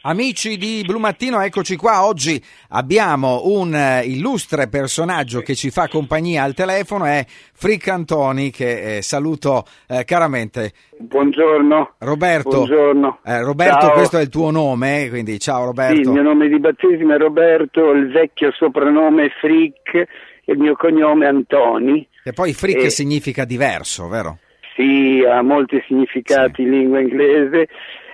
Amici di Blu Mattino, eccoci qua. Oggi abbiamo un illustre personaggio che ci fa compagnia al telefono, è Frick Antoni, che saluto caramente. Buongiorno. Roberto. Buongiorno. Roberto, ciao. Questo è il tuo nome, quindi ciao Roberto. Sì, il mio nome di battesimo è Roberto, il vecchio soprannome è Frick e il mio cognome è Antoni. E poi Frick significa diverso, vero? Sì, ha molti significati in lingua inglese.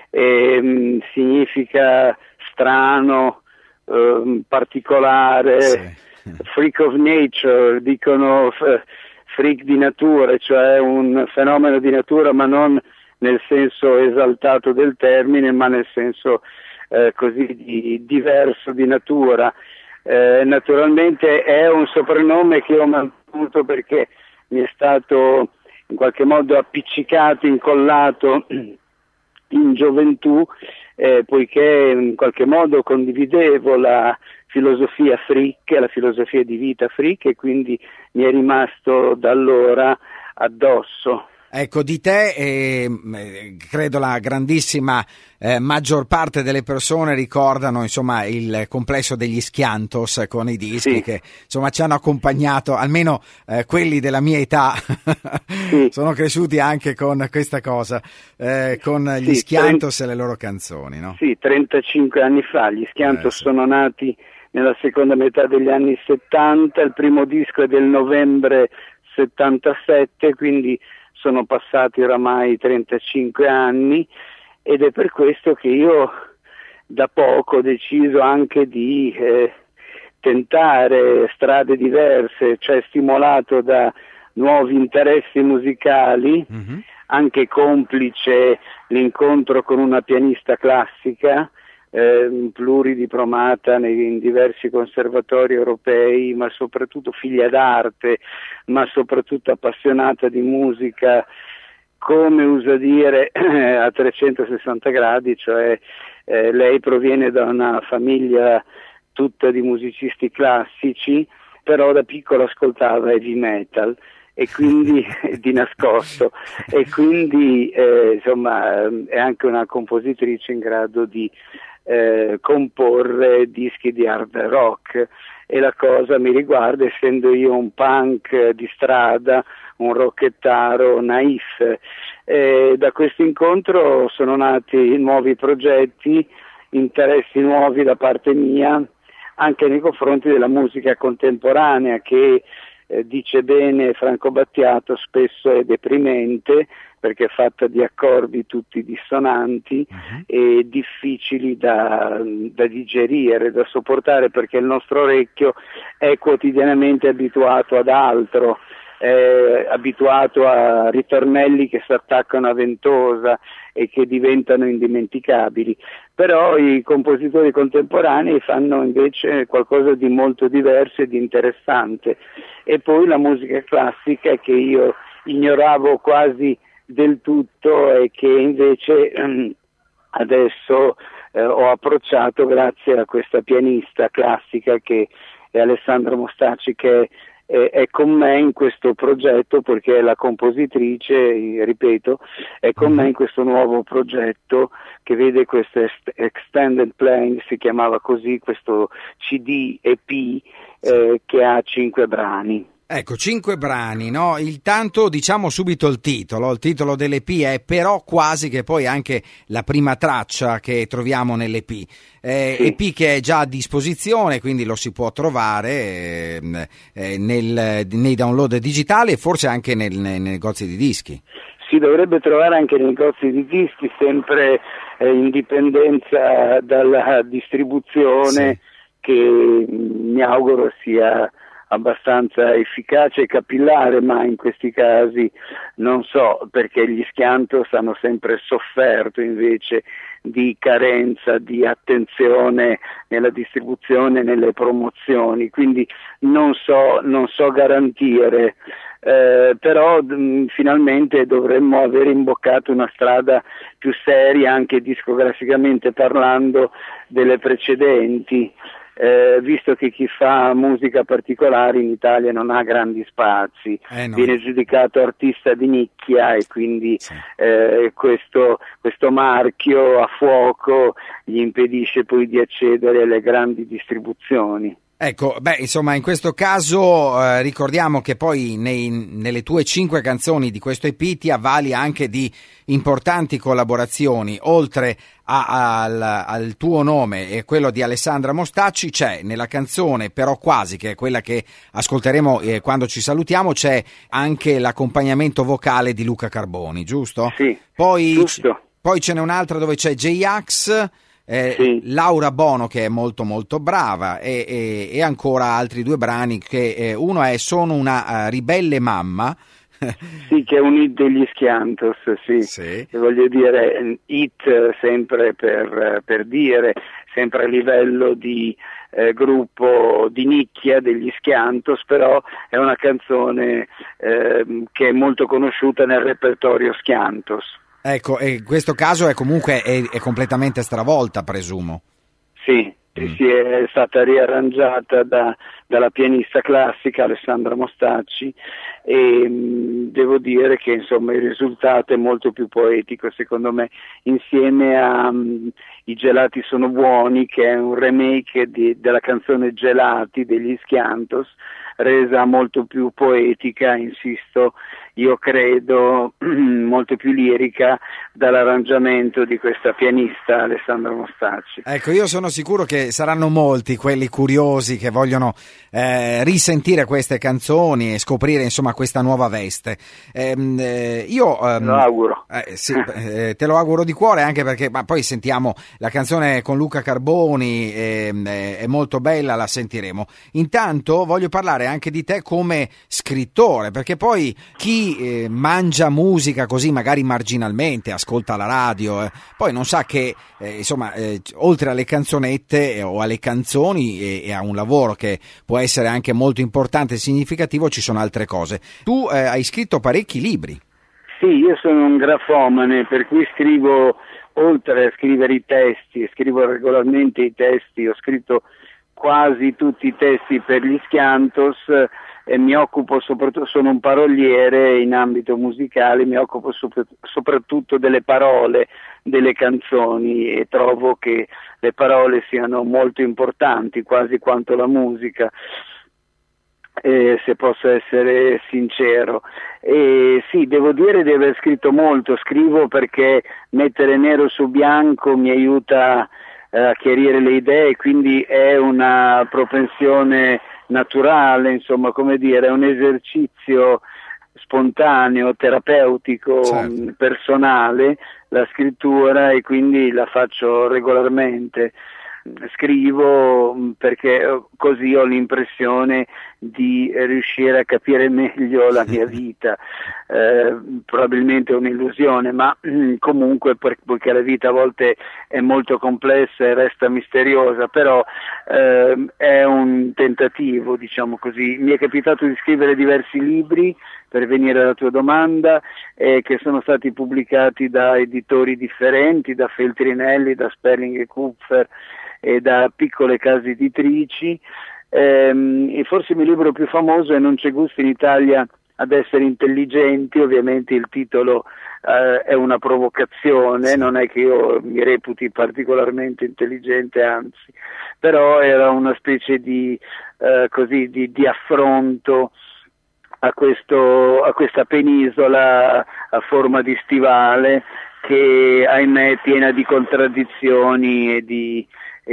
Significa strano, particolare, freak of nature, dicono freak di natura, cioè un fenomeno di natura, ma non nel senso esaltato del termine, ma nel senso così diverso di natura. Naturalmente è un soprannome che ho mantenuto perché mi è stato in qualche modo appiccicato, incollato in gioventù, poiché in qualche modo condividevo la filosofia Frick, la filosofia di vita Frick, e quindi mi è rimasto da allora addosso. Ecco, di te credo la grandissima maggior parte delle persone ricordano insomma il complesso degli Schiantos con i dischi che insomma ci hanno accompagnato, almeno quelli della mia età sono cresciuti anche con questa cosa, con gli Schiantos e le loro canzoni, no? Sì, 35 anni fa gli Schiantos sono nati nella seconda metà degli anni 70, il primo disco è del novembre 77, quindi sono passati oramai 35 anni, ed è per questo che io da poco ho deciso anche di tentare strade diverse, cioè stimolato da nuovi interessi musicali, anche complice l'incontro con una pianista classica, pluridiplomata in diversi conservatori europei, ma soprattutto figlia d'arte, ma soprattutto appassionata di musica, come usa dire, a 360 gradi, cioè lei proviene da una famiglia tutta di musicisti classici, però da piccola ascoltava heavy metal e quindi di nascosto, e quindi insomma è anche una compositrice in grado di comporre dischi di hard rock, e la cosa mi riguarda, essendo io un punk di strada, un rockettaro naif. Da questo incontro sono nati nuovi progetti, interessi nuovi da parte mia, anche nei confronti della musica contemporanea che dice bene Franco Battiato, spesso è deprimente perché è fatta di accordi tutti dissonanti e difficili da digerire, da sopportare, perché il nostro orecchio è quotidianamente abituato ad altro, è abituato a ritornelli che si attaccano a ventosa e che diventano indimenticabili. Però i compositori contemporanei fanno invece qualcosa di molto diverso e di interessante. E poi la musica classica, che io ignoravo quasi del tutto e che invece adesso ho approcciato grazie a questa pianista classica che è Alessandra Mostacci, che è con me in questo progetto, perché è la compositrice, ripeto, è con me in questo nuovo progetto che vede questo extended playing, si chiamava così, questo CD EP che ha 5 brani. Ecco, 5 brani, no? Intanto diciamo subito il titolo dell'EP è Però quasi, che poi è anche la prima traccia che troviamo nell'EP. EP che è già a disposizione, quindi lo si può trovare nei download digitali e forse anche nei negozi di dischi. Si dovrebbe trovare anche nei negozi di dischi, sempre in dipendenza dalla distribuzione, che mi auguro sia abbastanza efficace e capillare, ma in questi casi non so, perché gli Schiantos hanno sempre sofferto invece di carenza di attenzione nella distribuzione, nelle promozioni, quindi non so garantire, però finalmente dovremmo aver imboccato una strada più seria anche discograficamente parlando delle precedenti. visto che chi fa musica particolare in Italia non ha grandi spazi, no. Viene giudicato artista di nicchia e quindi sì. Questo marchio a fuoco gli impedisce poi di accedere alle grandi distribuzioni. Ecco, insomma, in questo caso ricordiamo che poi nelle tue 5 canzoni di questo EP ti avvali anche di importanti collaborazioni. Oltre al tuo nome e quello di Alessandra Mostacci, c'è nella canzone Però Quasi, che è quella che ascolteremo quando ci salutiamo, c'è anche l'accompagnamento vocale di Luca Carboni, giusto? Sì, poi, giusto. Poi ce n'è un'altra dove c'è J-Ax, sì. Laura Bono, che è molto molto brava, e ancora altri 2 brani che uno è Sono una ribelle mamma. Sì, che è un hit degli Schiantos, sì. Voglio dire, hit sempre per dire, sempre a livello di gruppo di nicchia degli Schiantos, però è una canzone che è molto conosciuta nel repertorio Schiantos. Ecco, e in questo caso è comunque è completamente stravolta, presumo. Sì, è stata riarrangiata dalla pianista classica Alessandra Mostacci e devo dire che insomma il risultato è molto più poetico secondo me, insieme a I gelati sono buoni, che è un remake della canzone Gelati degli Schiantos, resa molto più poetica, insisto, io credo molto più lirica dall'arrangiamento di questa pianista Alessandra Mostacci. Ecco, io sono sicuro che saranno molti quelli curiosi che vogliono risentire queste canzoni e scoprire insomma questa nuova veste. Io te lo auguro. Sì, te lo auguro di cuore, anche perché poi sentiamo la canzone con Luca Carboni, è molto bella, la sentiremo. Intanto voglio parlare anche di te come scrittore, perché poi chi mangia musica così magari marginalmente, ascolta la radio, poi non sa che insomma oltre alle canzonette o alle canzoni e a un lavoro che può essere anche molto importante e significativo, ci sono altre cose. Tu hai scritto parecchi libri. Sì, io sono un grafomane, per cui scrivo, oltre a scrivere i testi, scrivo regolarmente i testi, ho scritto quasi tutti i testi per gli Schiantos e mi occupo soprattutto, sono un paroliere in ambito musicale, mi occupo soprattutto delle parole delle canzoni e trovo che le parole siano molto importanti, quasi quanto la musica. Se posso essere sincero, sì, devo dire di aver scritto molto, scrivo perché mettere nero su bianco mi aiuta a chiarire le idee, quindi è una propensione naturale, insomma, come dire, è un esercizio spontaneo, terapeutico, certo, personale, la scrittura, e quindi la faccio regolarmente. Scrivo perché così ho l'impressione di riuscire a capire meglio la mia vita, probabilmente è un'illusione, ma comunque poiché la vita a volte è molto complessa e resta misteriosa, però è un tentativo, diciamo così. Mi è capitato di scrivere diversi libri, per venire alla tua domanda, che sono stati pubblicati da editori differenti, da Feltrinelli, da Sperling e Kupfer e da piccole case editrici, e forse il mio libro più famoso è Non c'è gusto in Italia ad essere intelligenti. Ovviamente il titolo è una provocazione, non è che io mi reputi particolarmente intelligente, anzi, però era una specie di affronto a questa penisola a forma di stivale che, ahimè, è piena di contraddizioni e di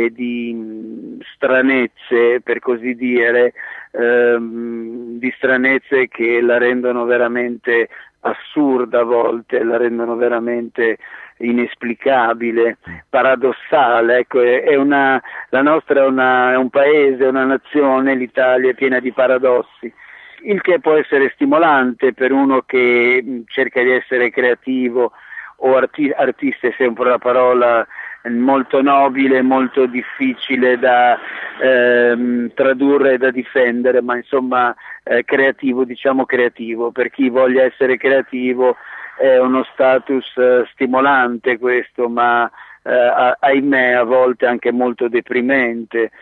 stranezze, per così dire, di stranezze che la rendono veramente assurda a volte, la rendono veramente inesplicabile, paradossale. Ecco, la nostra è un paese, una nazione, l'Italia è piena di paradossi, il che può essere stimolante per uno che cerca di essere creativo o artista, è sempre una parola molto nobile, molto difficile da tradurre e da difendere, ma insomma creativo, diciamo creativo, per chi voglia essere creativo è uno status stimolante questo, ma ahimè a volte anche molto deprimente.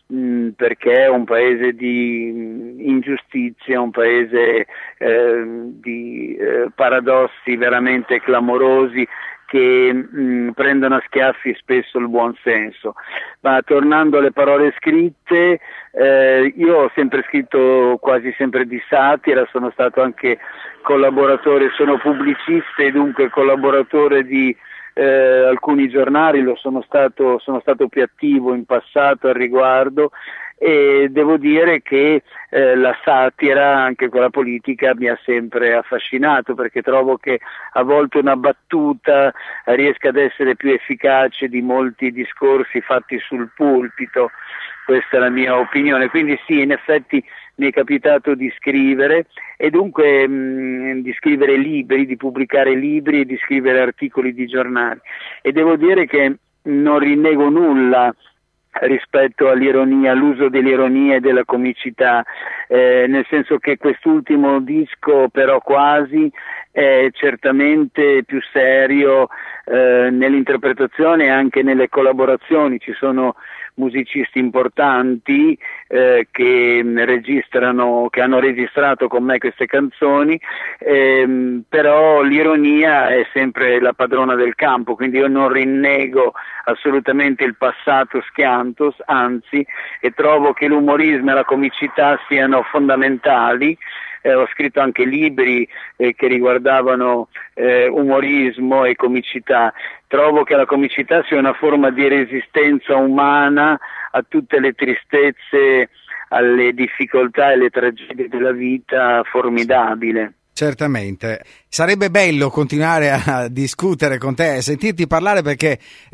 perché è un paese di ingiustizia, un paese di paradossi veramente clamorosi che prendono a schiaffi spesso il buon senso. Ma tornando alle parole scritte, io ho sempre scritto quasi sempre di satira, sono stato anche collaboratore, sono pubblicista e dunque collaboratore di alcuni giornali, sono stato più attivo in passato al riguardo, e devo dire che la satira, anche quella politica, mi ha sempre affascinato, perché trovo che a volte una battuta riesca ad essere più efficace di molti discorsi fatti sul pulpito. Questa è la mia opinione. Quindi sì, in effetti mi è capitato di scrivere, e dunque di scrivere libri, di pubblicare libri e di scrivere articoli di giornali, e devo dire che non rinnego nulla rispetto all'ironia, all'uso dell'ironia e della comicità, nel senso che quest'ultimo disco però quasi è certamente più serio nell'interpretazione e anche nelle collaborazioni. Ci sono musicisti importanti che hanno registrato con me queste canzoni, però l'ironia è sempre la padrona del campo, quindi io non rinnego assolutamente il passato schiantos, anzi, e trovo che l'umorismo e la comicità siano fondamentali. Ho scritto anche libri che riguardavano umorismo e comicità. Trovo che la comicità sia una forma di resistenza umana a tutte le tristezze, alle difficoltà e alle tragedie della vita, formidabile. Certamente. Sarebbe bello continuare a discutere con te e sentirti parlare, perché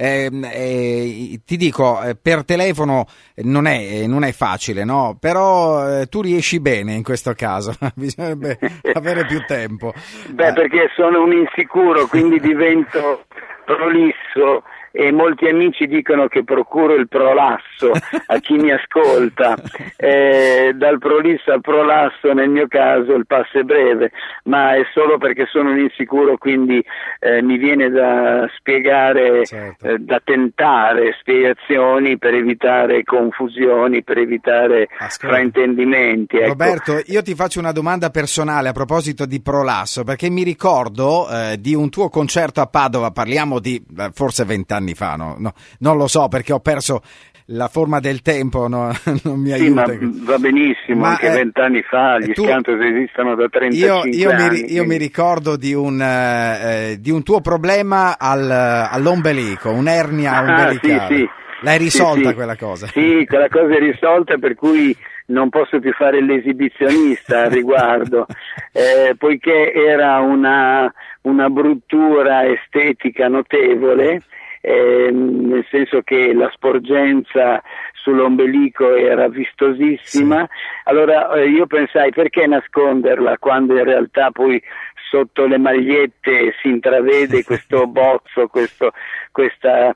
ti dico, per telefono non è facile, no? Però tu riesci bene in questo caso, bisognerebbe avere più tempo. Perché sono un insicuro, quindi divento prolisso, e molti amici dicono che procuro il prolasso a chi mi ascolta. Dal prolisso al prolasso nel mio caso il passo è breve, ma è solo perché sono un insicuro, quindi mi viene da spiegare, certo, da tentare spiegazioni per evitare confusioni, per evitare fraintendimenti. Ecco. Roberto, io ti faccio una domanda personale a proposito di prolasso, perché mi ricordo di un tuo concerto a Padova, parliamo di forse 20 anni fa, no? Non lo so, perché ho perso la forma del tempo, non mi aiuta. Sì, ma va benissimo, ma anche 20 anni fa gli schiantos esistono da 35 anni. Io mi ricordo di un tuo problema all'ombelico, un'ernia ombelicale. Sì. L'hai risolta quella cosa? Sì, quella cosa è risolta, per cui non posso più fare l'esibizionista al riguardo, poiché era una bruttura estetica notevole, nel senso che la sporgenza sull'ombelico era vistosissima. Sì. Allora io pensai, perché nasconderla quando in realtà poi sotto le magliette si intravede questo bozzo, questa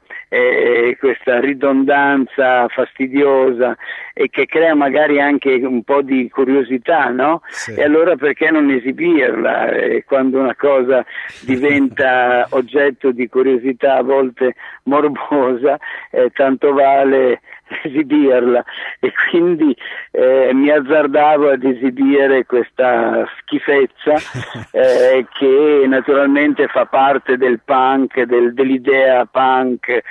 ridondanza fastidiosa, e che crea magari anche un po' di curiosità, no? Sì. E allora perché non esibirla? Quando una cosa diventa oggetto di curiosità, a volte morbosa, tanto vale esibirla, e quindi mi azzardavo ad esibire questa schifezza che naturalmente fa parte del punk, dell'idea punk,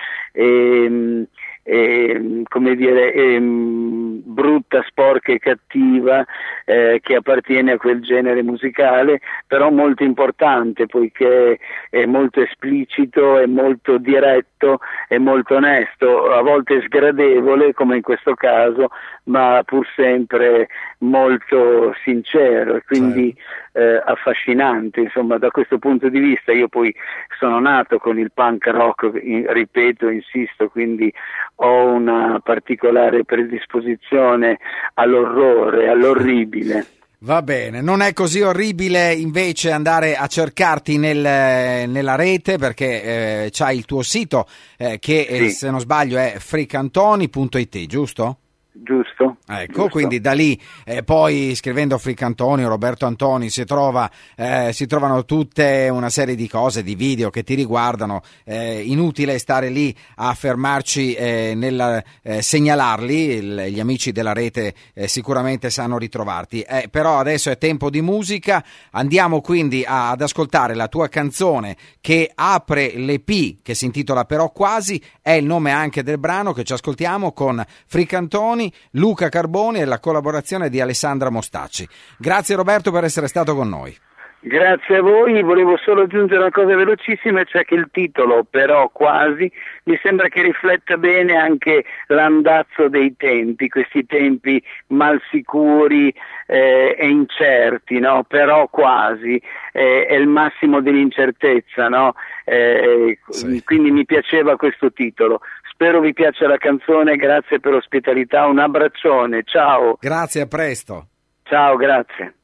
come dire, brutta, sporca e cattiva, che appartiene a quel genere musicale, però molto importante, poiché è molto esplicito, è molto diretto, è molto onesto, a volte sgradevole come in questo caso, ma pur sempre molto sincero, e quindi affascinante. Insomma, da questo punto di vista io poi sono nato con il punk rock, ripeto, insisto, quindi ho una particolare predisposizione all'orrore, all'orribile. Va bene, non è così orribile invece andare a cercarti nella rete, perché c'hai il tuo sito che sì, se non sbaglio è freakantoni.it, giusto? Giusto. Ecco, giusto. quindi da lì poi scrivendo Fricantoni o Roberto Antoni si trovano tutte una serie di cose, di video che ti riguardano, inutile stare lì a fermarci nel segnalarli, gli amici della rete sicuramente sanno ritrovarti, però adesso è tempo di musica, andiamo quindi ad ascoltare la tua canzone che apre l'EP che si intitola Però Quasi, è il nome anche del brano che ci ascoltiamo con Fricantoni, Luca Carboni e la collaborazione di Alessandra Mostacci. Grazie Roberto per essere stato con noi. Grazie a voi, volevo solo aggiungere una cosa velocissima, cioè che il titolo Però Quasi mi sembra che rifletta bene anche l'andazzo dei tempi, questi tempi mal sicuri e incerti, no? Però quasi è il massimo dell'incertezza, no? Sì. Quindi mi piaceva questo titolo. Spero vi piaccia la canzone, grazie per l'ospitalità, un abbraccione, ciao. Grazie, a presto. Ciao, grazie.